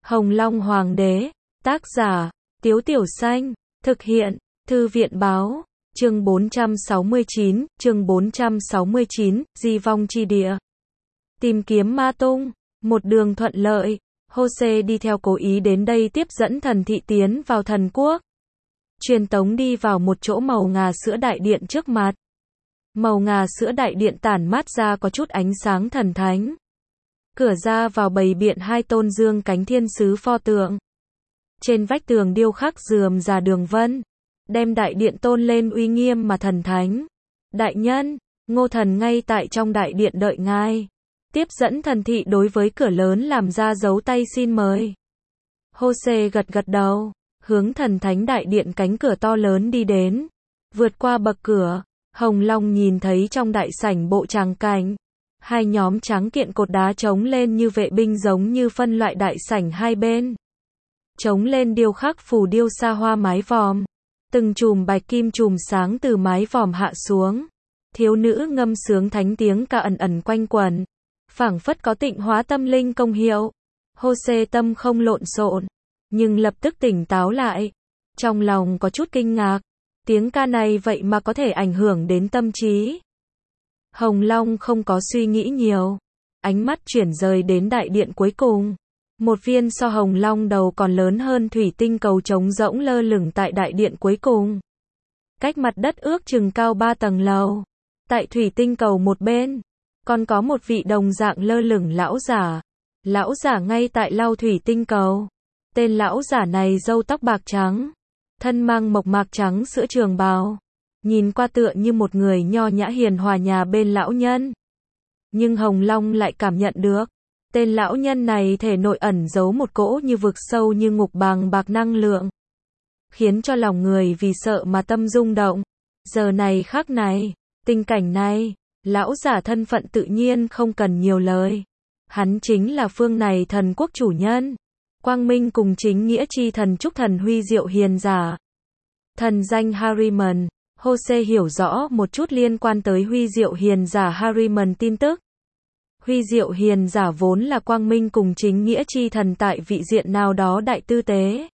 Hồng Long Hoàng đế, tác giả, Tiếu Tiểu Xanh, thực hiện, Thư viện báo, chương 469, Di vong chi địa. Tìm kiếm ma tung, một đường thuận lợi, Hô-sê đi theo cố ý đến đây tiếp dẫn thần thị tiến vào thần quốc. Truyền tống đi vào một chỗ màu ngà sữa đại điện trước mặt. Màu ngà sữa đại điện tản mát ra có chút ánh sáng thần thánh. Cửa ra vào bày biện hai tôn dương cánh thiên sứ pho tượng. Trên vách tường điêu khắc rườm rà đường vân, đem đại điện tôn lên uy nghiêm mà thần thánh. Đại nhân, Ngô Thần ngay tại trong đại điện đợi ngài. Tiếp dẫn thần thị đối với cửa lớn làm ra dấu tay xin mời. Hô-sê gật gật đầu, hướng thần thánh đại điện cánh cửa to lớn đi đến. Vượt qua bậc cửa, Hồng Long nhìn thấy trong đại sảnh bộ tràng cảnh. Hai nhóm tráng kiện cột đá chống lên như vệ binh giống như phân loại đại sảnh hai bên. Chống lên điêu khắc phù điêu xa hoa mái vòm. Từng chùm bạch kim chùm sáng từ mái vòm hạ xuống. Thiếu nữ ngâm sướng thánh tiếng ca ẩn ẩn quanh quẩn. Phảng phất có tịnh hóa tâm linh công hiệu. Hô-sê tâm không lộn xộn, nhưng lập tức tỉnh táo lại. Trong lòng có chút kinh ngạc. Tiếng ca này vậy mà có thể ảnh hưởng đến tâm trí. Hồng Long không có suy nghĩ nhiều. Ánh mắt chuyển rời đến đại điện cuối cùng. Một viên so Hồng Long đầu còn lớn hơn thủy tinh cầu trống rỗng lơ lửng tại đại điện cuối cùng. Cách mặt đất ước chừng cao 3 tầng lầu. Tại thủy tinh cầu một bên, còn có một vị đồng dạng lơ lửng lão giả. Lão giả ngay tại lau thủy tinh cầu. Tên lão giả này râu tóc bạc trắng, thân mang mộc mạc trắng sữa trường bào. Nhìn qua tựa như một người nho nhã hiền hòa nhà bên lão nhân. Nhưng Hồng Long lại cảm nhận được, tên lão nhân này thể nội ẩn giấu một cỗ như vực sâu như ngục bàng bạc năng lượng. Khiến cho lòng người vì sợ mà tâm rung động. Giờ này khắc này, tình cảnh này, lão giả thân phận tự nhiên không cần nhiều lời. Hắn chính là phương này thần quốc chủ nhân. Quang minh cùng chính nghĩa chi thần Trúc Thần Huy Diệu Hiền giả. Thần danh Ahriman. Hô-sê hiểu rõ một chút liên quan tới Huy Diệu Hiền giả Ahriman tin tức. Huy Diệu Hiền giả vốn là quang minh cùng chính nghĩa chi thần tại vị diện nào đó đại tư tế.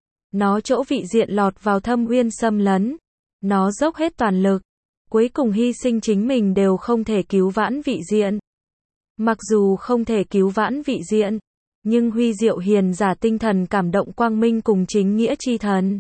Nó chỗ vị diện lọt vào thâm uyên xâm lấn. Nó dốc hết toàn lực. Cuối cùng hy sinh chính mình đều không thể cứu vãn vị diện. Mặc dù không thể cứu vãn vị diện, nhưng Huy Diệu Hiền giả tinh thần cảm động quang minh cùng chính nghĩa chi thần.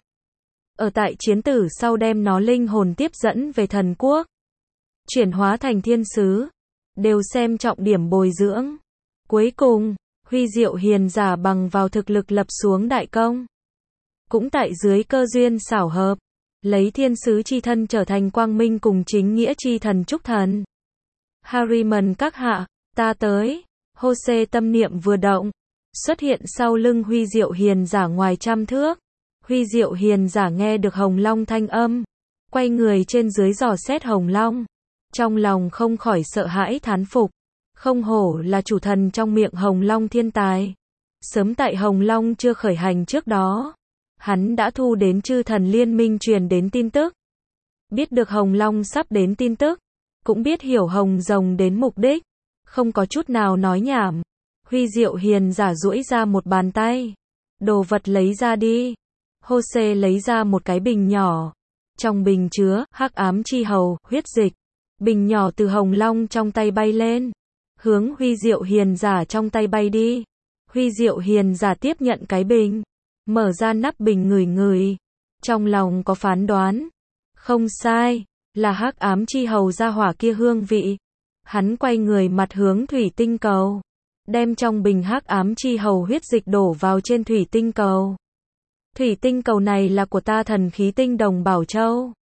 Ở tại chiến tử sau đem nó linh hồn tiếp dẫn về thần quốc. Chuyển hóa thành thiên sứ. Đều xem trọng điểm bồi dưỡng. Cuối cùng, Huy Diệu Hiền giả bằng vào thực lực lập xuống đại công. Cũng tại dưới cơ duyên xảo hợp. Lấy thiên sứ chi thân trở thành quang minh cùng chính nghĩa chi thần Trúc Thần. Ahriman các hạ, ta tới. Hô-sê tâm niệm vừa động. Xuất hiện sau lưng Huy Diệu Hiền giả ngoài 100 thước. Huy Diệu Hiền giả nghe được Hồng Long thanh âm. Quay người trên dưới dò xét Hồng Long. Trong lòng không khỏi sợ hãi thán phục. Không hổ là chủ thần trong miệng Hồng Long thiên tài. Sớm tại Hồng Long chưa khởi hành trước đó, hắn đã thu đến chư thần liên minh truyền đến tin tức. Biết được Hồng Long sắp đến tin tức. Cũng biết hiểu Hồng Rồng đến mục đích. Không có chút nào nói nhảm. Huy Diệu Hiền giả duỗi ra một bàn tay. Đồ vật lấy ra đi. Hô-sê lấy ra một cái bình nhỏ. Trong bình chứa hắc ám chi hầu, huyết dịch. Bình nhỏ từ Hồng Long trong tay bay lên. Hướng Huy Diệu Hiền giả trong tay bay đi. Huy Diệu Hiền giả tiếp nhận cái bình. Mở ra nắp bình ngửi ngửi. Trong lòng có phán đoán. Không sai, là hắc ám chi hầu ra hỏa kia hương vị. Hắn quay người mặt hướng thủy tinh cầu. Đem trong bình hắc ám chi hầu huyết dịch đổ vào trên thủy tinh cầu. Thủy tinh cầu này là của ta thần khí tinh đồng Bảo Châu.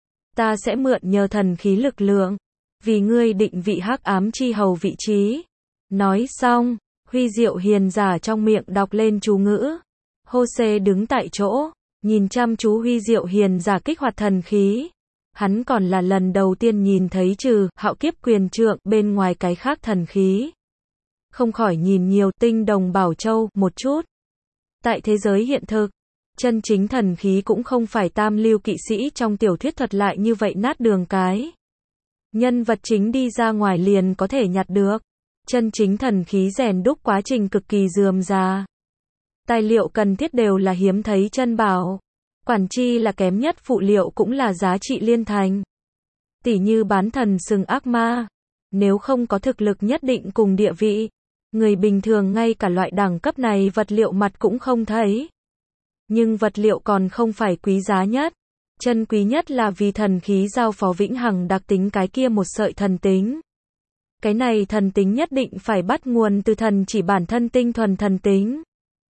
Ta sẽ mượn nhờ thần khí lực lượng. Vì ngươi định vị hắc ám chi hầu vị trí. Nói xong, Huy Diệu Hiền giả trong miệng đọc lên chú ngữ. Hô-sê đứng tại chỗ, nhìn chăm chú Huy Diệu Hiền giả kích hoạt thần khí. Hắn còn là lần đầu tiên nhìn thấy trừ hạo kiếp quyền trượng bên ngoài cái khác thần khí. Không khỏi nhìn nhiều tinh đồng Bảo Châu một chút. Tại thế giới hiện thực, chân chính thần khí cũng không phải tam lưu kỵ sĩ trong tiểu thuyết thuật lại như vậy nát đường cái. Nhân vật chính đi ra ngoài liền có thể nhặt được. Chân chính thần khí rèn đúc quá trình cực kỳ rườm rà. Tài liệu cần thiết đều là hiếm thấy chân bảo. Quản chi là kém nhất phụ liệu cũng là giá trị liên thành. Tỉ như bán thần sừng ác ma. Nếu không có thực lực nhất định cùng địa vị, người bình thường ngay cả loại đẳng cấp này vật liệu mặt cũng không thấy. Nhưng vật liệu còn không phải quý giá nhất. Chân quý nhất là vì thần khí giao phó vĩnh hằng đặc tính cái kia một sợi thần tính. Cái này thần tính nhất định phải bắt nguồn từ thần chỉ bản thân tinh thuần thần tính.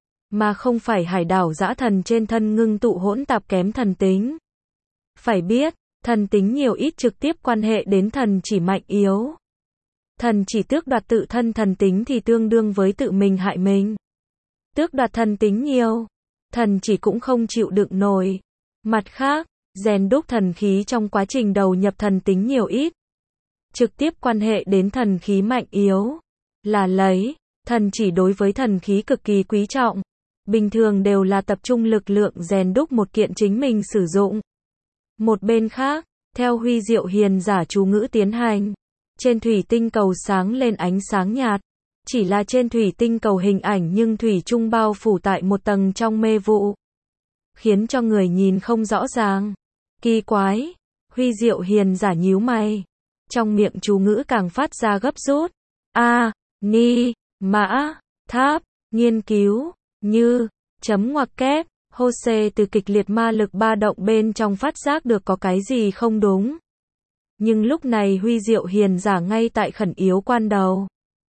Mà không phải hải đảo dã thần trên thân ngưng tụ hỗn tạp kém thần tính. Phải biết, thần tính nhiều ít trực tiếp quan hệ đến thần chỉ mạnh yếu. Thần chỉ tước đoạt tự thân thần tính thì tương đương với tự mình hại mình. Tước đoạt thần tính nhiều, thần chỉ cũng không chịu đựng nổi. Mặt khác, rèn đúc thần khí trong quá trình đầu nhập thần tính nhiều ít, trực tiếp quan hệ đến thần khí mạnh yếu. Là lấy, thần chỉ đối với thần khí cực kỳ quý trọng. Bình thường đều là tập trung lực lượng rèn đúc một kiện chính mình sử dụng. Một bên khác, theo huy diệu hiền giả chú ngữ tiến hành, trên thủy tinh cầu sáng lên ánh sáng nhạt. Chỉ là trên thủy tinh cầu hình ảnh nhưng thủy chung bao phủ tại một tầng trong mê vụ, khiến cho người nhìn không rõ ràng. Kỳ quái, huy diệu hiền giả nhíu mày. Trong miệng chú ngữ càng phát ra gấp rút. A, ni, mã, tháp, nghiên cứu, như, chấm ngoặc kép, Jose từ kịch liệt ma lực ba động bên trong phát giác được có cái gì không đúng. Nhưng lúc này huy diệu hiền giả ngay tại khẩn yếu quan đầu.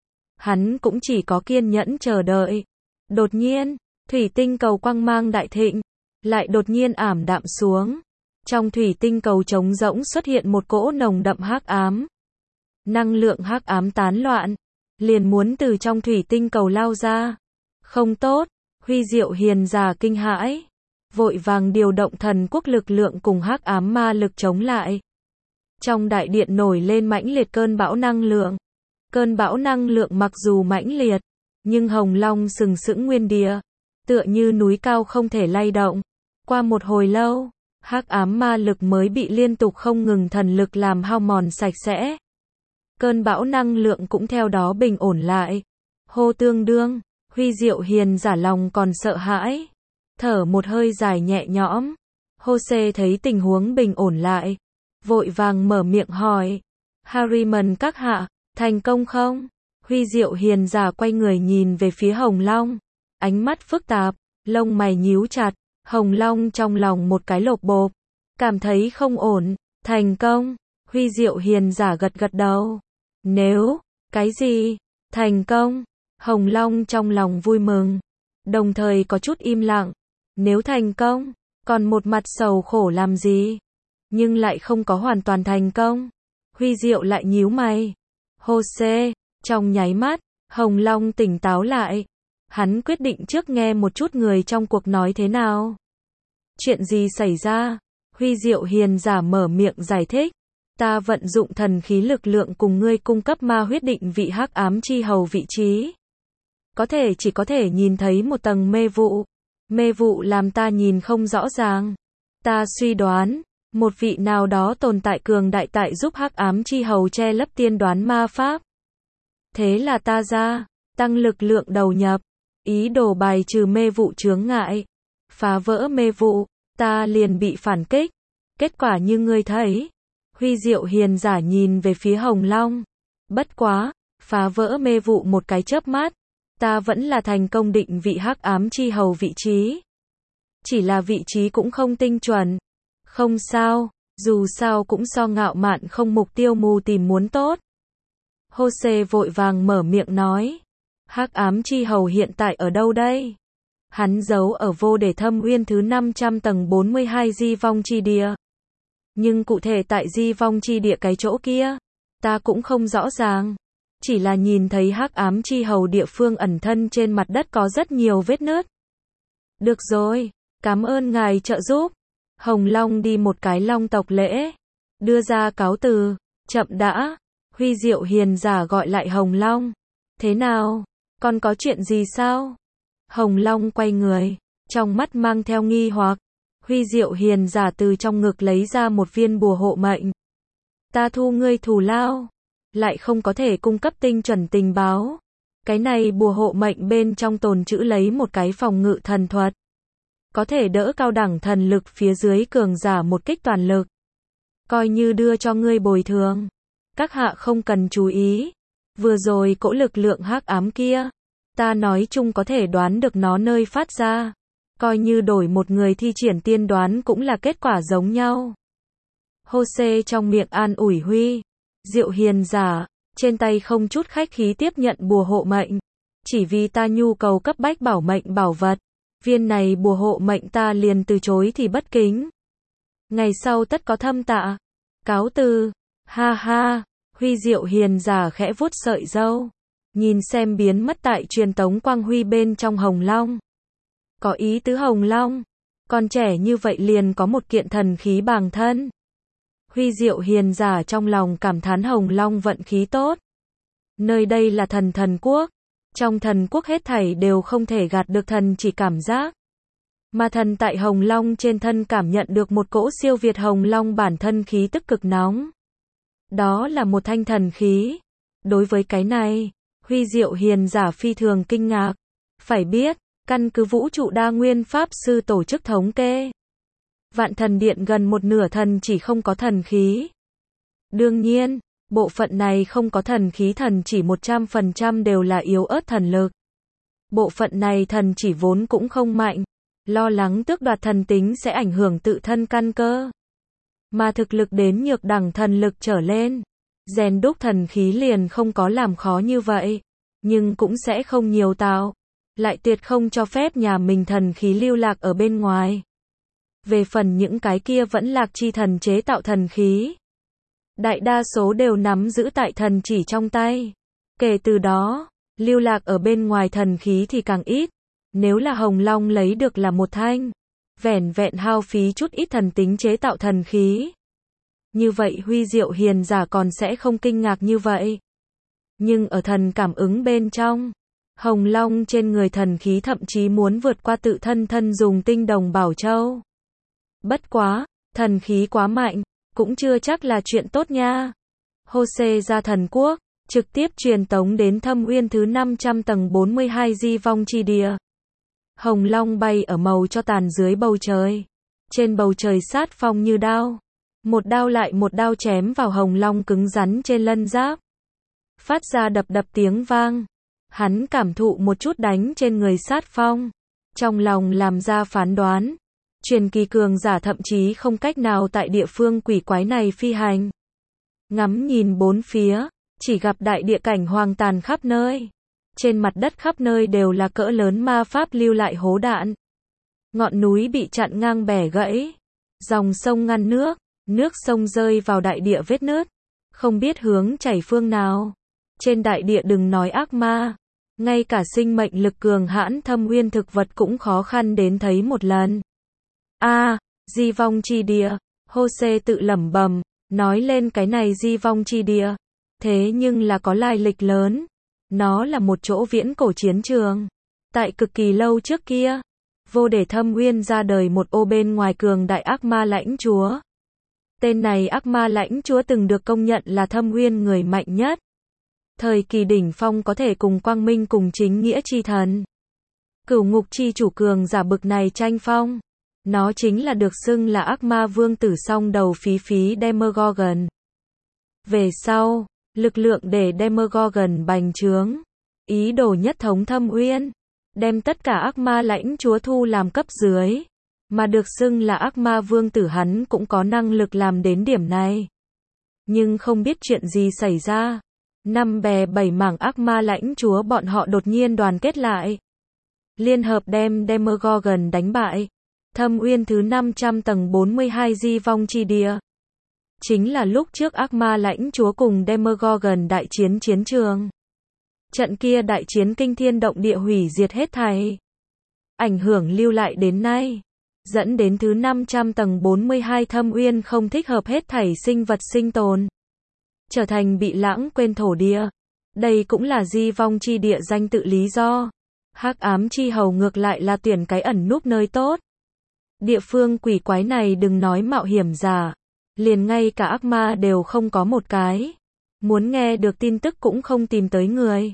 Hắn cũng chỉ có kiên nhẫn chờ đợi. Đột nhiên, thủy tinh cầu quang mang đại thịnh, lại đột nhiên ảm đạm xuống. Trong thủy tinh cầu trống rỗng xuất hiện một cỗ nồng đậm hắc ám. Năng lượng hắc ám tán loạn, liền muốn từ trong thủy tinh cầu lao ra. Không tốt, huy diệu hiền giả kinh hãi, vội vàng điều động thần quốc lực lượng cùng hắc ám ma lực chống lại. Trong đại điện nổi lên mãnh liệt cơn bão năng lượng. Cơn bão năng lượng mặc dù mãnh liệt, nhưng Hồng Long sừng sững nguyên địa, tựa như núi cao không thể lay động. Qua một hồi lâu, hắc ám ma lực mới bị liên tục không ngừng thần lực làm hao mòn sạch sẽ. Cơn bão năng lượng cũng theo đó bình ổn lại. Hô tương đương, huy diệu hiền giả lòng còn sợ hãi, thở một hơi dài nhẹ nhõm. Jose thấy tình huống bình ổn lại, vội vàng mở miệng hỏi. Harriman các hạ, thành công không? Huy diệu hiền giả quay người nhìn về phía Hồng Long, ánh mắt phức tạp, lông mày nhíu chặt. Hồng Long trong lòng một cái lộp bộp, cảm thấy không ổn. Thành công? Huy diệu hiền giả gật gật đầu. Nếu, cái gì? Thành công? Hồng Long trong lòng vui mừng, đồng thời có chút im lặng. Nếu thành công, còn một mặt sầu khổ làm gì? Nhưng lại không có hoàn toàn thành công. Huy diệu lại nhíu mày. Jose, trong nháy mắt, Hồng Long tỉnh táo lại. Hắn quyết định trước nghe một chút người trong cuộc nói thế nào. Chuyện gì xảy ra? Huy diệu hiền giả mở miệng giải thích. Ta vận dụng thần khí lực lượng cùng ngươi cung cấp ma huyết định vị hắc ám chi hầu vị trí. Chỉ có thể nhìn thấy một tầng mê vụ. Mê vụ làm ta nhìn không rõ ràng. Ta suy đoán, một vị nào đó tồn tại cường đại tại giúp hắc ám chi hầu che lấp tiên đoán ma pháp. Thế là ta ra, tăng lực lượng đầu nhập, ý đồ bài trừ mê vụ chướng ngại, phá vỡ mê vụ, ta liền bị phản kích. Kết quả như ngươi thấy. Huy diệu hiền giả nhìn về phía Hồng Long. Bất quá, phá vỡ mê vụ một cái chớp mắt, ta vẫn là thành công định vị hắc ám chi hầu vị trí. Chỉ là vị trí cũng không tinh chuẩn. Không sao, dù sao cũng so ngạo mạn không mục tiêu mù tìm muốn tốt. Jose vội vàng mở miệng nói. Hắc ám chi hầu hiện tại ở đâu đây? Hắn giấu ở vô để thâm uyên thứ 500 tầng 42 di vong chi địa. Nhưng cụ thể tại di vong chi địa cái chỗ kia, ta cũng không rõ ràng. Chỉ là nhìn thấy hắc ám chi hầu địa phương ẩn thân trên mặt đất có rất nhiều vết nứt. Được rồi, cảm ơn ngài trợ giúp. Hồng Long đi một cái long tộc lễ, đưa ra cáo từ. Chậm đã. Huy diệu hiền giả gọi lại Hồng Long. Thế nào? Còn có chuyện gì sao? Hồng Long quay người, trong mắt mang theo nghi hoặc. Huy diệu hiền giả từ trong ngực lấy ra một viên bùa hộ mệnh. Ta thu ngươi thù lao, lại không có thể cung cấp tinh chuẩn tình báo. Cái này bùa hộ mệnh bên trong tồn trữ lấy một cái phòng ngự thần thuật. Có thể đỡ cao đẳng thần lực phía dưới cường giả một kích toàn lực. Coi như đưa cho ngươi bồi thường. Các hạ không cần chú ý. Vừa rồi cỗ lực lượng hắc ám kia. Ta nói chung có thể đoán được nó nơi phát ra. Coi như đổi một người thi triển tiên đoán cũng là kết quả giống nhau. Hô-xê trong miệng an ủi Huy. Diệu hiền giả, trên tay không chút khách khí tiếp nhận bùa hộ mệnh. Chỉ vì ta nhu cầu cấp bách bảo mệnh bảo vật. Viên này bùa hộ mệnh ta liền từ chối thì bất kính. Ngày sau tất có thâm tạ. Cáo từ. Ha ha. Huy Diệu hiền giả khẽ vuốt sợi râu. Nhìn xem biến mất tại truyền tống quang huy bên trong Hồng Long. Có ý tứ Hồng Long. Còn trẻ như vậy liền có một kiện thần khí bàng thân. Huy Diệu hiền giả trong lòng cảm thán Hồng Long vận khí tốt. Nơi đây là thần quốc. Trong thần quốc hết thảy đều không thể gạt được thần chỉ cảm giác. Mà thần tại Hồng Long trên thân cảm nhận được một cỗ siêu việt Hồng Long bản thân khí tức cực nóng. Đó là một thanh thần khí. Đối với cái này, Huy Diệu hiền giả phi thường kinh ngạc. Phải biết, căn cứ vũ trụ đa nguyên pháp sư tổ chức thống kê. Vạn thần điện gần một nửa thần chỉ không có thần khí. Đương nhiên, bộ phận này không có thần khí thần chỉ 100% đều là yếu ớt thần lực. Bộ phận này thần chỉ vốn cũng không mạnh. Lo lắng tước đoạt thần tính sẽ ảnh hưởng tự thân căn cơ. Mà thực lực đến nhược đẳng thần lực trở lên. Rèn đúc thần khí liền không có làm khó như vậy. Nhưng cũng sẽ không nhiều tạo. Lại tuyệt không cho phép nhà mình thần khí lưu lạc ở bên ngoài. Về phần những cái kia vẫn lạc chi thần chế tạo thần khí. Đại đa số đều nắm giữ tại thần chỉ trong tay. Kể từ đó, lưu lạc ở bên ngoài thần khí thì càng ít. Nếu là Hồng Long lấy được là một thanh. Vẻn vẹn hao phí chút ít thần tính chế tạo thần khí. Như vậy Huy Diệu hiền giả còn sẽ không kinh ngạc như vậy. Nhưng ở thần cảm ứng bên trong. Hồng Long trên người thần khí thậm chí muốn vượt qua tự thân thân dùng tinh đồng bảo châu. Bất quá, thần khí quá mạnh, cũng chưa chắc là chuyện tốt nha. Hô-xê ra thần quốc, trực tiếp truyền tống đến Thâm Uyên thứ 500 tầng 42 di vong chi địa. Hồng Long bay ở màu cho tàn dưới bầu trời. Trên bầu trời sát phong như đao. Một đao lại một đao chém vào Hồng Long cứng rắn trên lân giáp. Phát ra đập đập tiếng vang. Hắn cảm thụ một chút đánh trên người sát phong. Trong lòng làm ra phán đoán. Truyền kỳ cường giả thậm chí không cách nào tại địa phương quỷ quái này phi hành. Ngắm nhìn bốn phía, chỉ gặp đại địa cảnh hoang tàn khắp nơi. Trên mặt đất khắp nơi đều là cỡ lớn ma pháp lưu lại hố đạn. Ngọn núi bị chặn ngang bẻ gãy. Dòng sông ngăn nước, nước sông rơi vào đại địa vết nứt. Không biết hướng chảy phương nào. Trên đại địa đừng nói ác ma. Ngay cả sinh mệnh lực cường hãn Thâm Uyên thực vật cũng khó khăn đến thấy một lần. Di vong chi địa. Hô-xê tự lẩm bẩm, nói lên cái này di vong chi địa. Thế nhưng là có lai lịch lớn. Nó là một chỗ viễn cổ chiến trường. Tại cực kỳ lâu trước kia, vô để Thâm Uyên ra đời một ô bên ngoài cường đại ác ma lãnh chúa. Tên này ác ma lãnh chúa từng được công nhận là Thâm Uyên người mạnh nhất. Thời kỳ đỉnh phong có thể cùng Quang Minh cùng chính nghĩa chi thần. Cửu ngục chi chủ cường giả bực này tranh phong. Nó chính là được xưng là ác ma vương tử song đầu phí phí Demogorgon. Về sau, lực lượng để Demogorgon bành trướng. Ý đồ nhất thống Thâm Uyên. Đem tất cả ác ma lãnh chúa thu làm cấp dưới. Mà được xưng là ác ma vương tử hắn cũng có năng lực làm đến điểm này. Nhưng không biết chuyện gì xảy ra. Năm bè bảy mảng ác ma lãnh chúa bọn họ đột nhiên đoàn kết lại. Liên hợp đem Demogorgon đánh bại. Thâm Uyên thứ 500 tầng 42 di vong chi địa. Chính là lúc trước ác ma lãnh chúa cùng Demogorgon đại chiến chiến trường. Trận kia đại chiến kinh thiên động địa hủy diệt hết thảy. Ảnh hưởng lưu lại đến nay. Dẫn đến thứ 500 tầng 42 Thâm Uyên không thích hợp hết thảy sinh vật sinh tồn. Trở thành bị lãng quên thổ địa. Đây cũng là di vong chi địa danh tự lý do. Hắc ám chi hầu ngược lại là tuyển cái ẩn núp nơi tốt. Địa phương quỷ quái này đừng nói mạo hiểm giả. Liền ngay cả ác ma đều không có một cái. Muốn nghe được tin tức cũng không tìm tới người.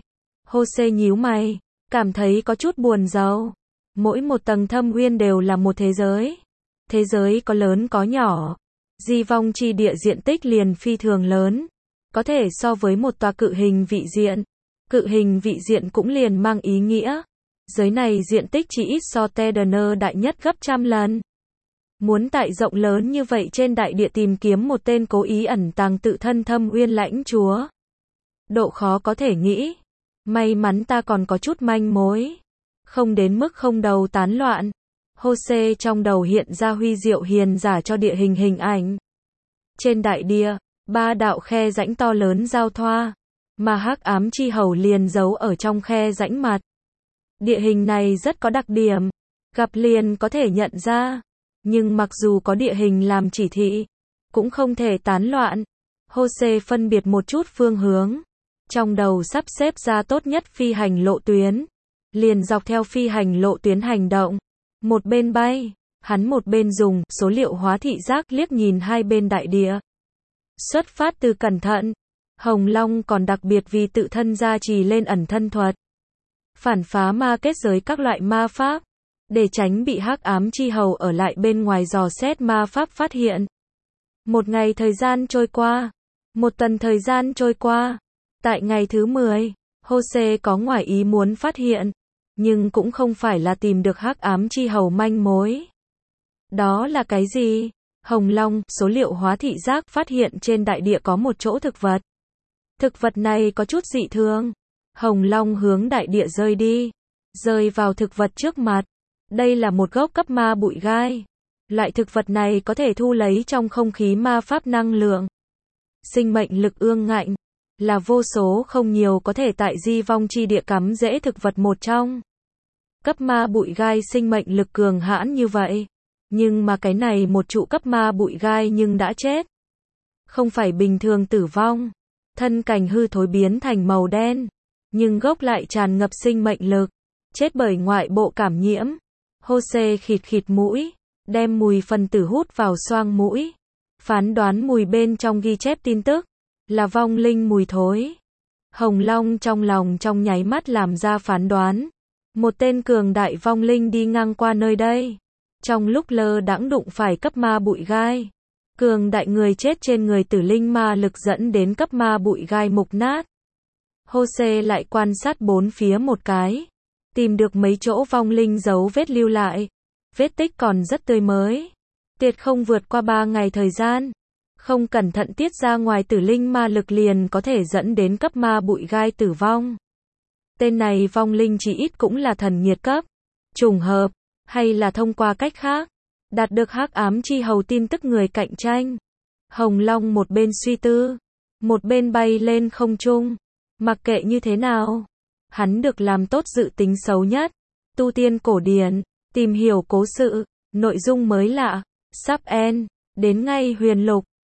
Jose nhíu mày, cảm thấy có chút buồn rầu. Mỗi một tầng thâm uyên đều là một thế giới. Thế giới có lớn có nhỏ. Di vong chi địa diện tích liền phi thường lớn. Có thể so với một tòa cự hình vị diện. Cự hình vị diện cũng liền mang ý nghĩa. Giới này diện tích chỉ ít so Tedener đại nhất gấp trăm lần. Muốn tại rộng lớn như vậy trên đại địa tìm kiếm một tên cố ý ẩn tàng tự thân thâm uyên lãnh chúa. Độ khó có thể nghĩ. May mắn ta còn có chút manh mối. Không đến mức không đầu tán loạn. Jose trong đầu hiện ra huy diệu hiền giả cho địa hình hình ảnh. Trên đại địa, 3 đạo khe rãnh to lớn giao thoa, mà hắc ám chi hầu liền giấu ở trong khe rãnh mặt. Địa hình này rất có đặc điểm, gặp liền có thể nhận ra. Nhưng mặc dù có địa hình làm chỉ thị, cũng không thể tán loạn. Jose phân biệt một chút phương hướng. Trong đầu sắp xếp ra tốt nhất phi hành lộ tuyến. Liền dọc theo phi hành lộ tuyến hành động. Một bên bay, hắn một bên dùng số liệu hóa thị giác liếc nhìn hai bên đại địa. Xuất phát từ cẩn thận, Hồng Long còn đặc biệt vì tự thân gia trì lên ẩn thân thuật. Phản phá ma kết giới các loại ma pháp, để tránh bị hắc ám chi hầu ở lại bên ngoài dò xét ma pháp phát hiện. Một ngày thời gian trôi qua, một tuần thời gian trôi qua. Tại ngày thứ 10, Jose có ngoài ý muốn phát hiện, nhưng cũng không phải là tìm được hắc ám chi hầu manh mối. Đó là cái gì? Hồng Long, số liệu hóa thị giác phát hiện trên đại địa có một chỗ thực vật. Thực vật này có chút dị thường. Hồng Long hướng đại địa rơi đi, rơi vào thực vật trước mặt. Đây là một gốc cấp ma bụi gai. Loại thực vật này có thể thu lấy trong không khí ma pháp năng lượng. Sinh mệnh lực ương ngạnh, là vô số không nhiều có thể tại di vong chi địa cắm rễ thực vật một trong. Cấp ma bụi gai sinh mệnh lực cường hãn như vậy. Nhưng mà cái này một trụ cấp ma bụi gai nhưng đã chết. Không phải bình thường tử vong. Thân cành hư thối biến thành màu đen. Nhưng gốc lại tràn ngập sinh mệnh lực. Chết bởi ngoại bộ cảm nhiễm. Jose khịt khịt mũi. Đem mùi phân tử hút vào xoang mũi. Phán đoán mùi bên trong ghi chép tin tức. Là vong linh mùi thối. Hồng Long trong lòng trong nháy mắt làm ra phán đoán. Một tên cường đại vong linh đi ngang qua nơi đây. Trong lúc lơ đãng đụng phải cấp ma bụi gai. Cường đại người chết trên người tử linh ma lực dẫn đến cấp ma bụi gai mục nát. Jose lại quan sát bốn phía một cái. Tìm được mấy chỗ vong linh dấu vết lưu lại. Vết tích còn rất tươi mới. Tuyệt không vượt qua 3 ngày thời gian. Không cẩn thận tiết ra ngoài tử linh ma lực liền có thể dẫn đến cấp ma bụi gai tử vong. Tên này vong linh chỉ ít cũng là thần nhiệt cấp. Trùng hợp, hay là thông qua cách khác. Đạt được hắc ám chi hầu tin tức người cạnh tranh. Hồng Long một bên suy tư, một bên bay lên không trung. Mặc kệ như thế nào, hắn được làm tốt dự tính xấu nhất. Tu tiên cổ điển, tìm hiểu cố sự, nội dung mới lạ, sắp end, đến ngay huyền lục.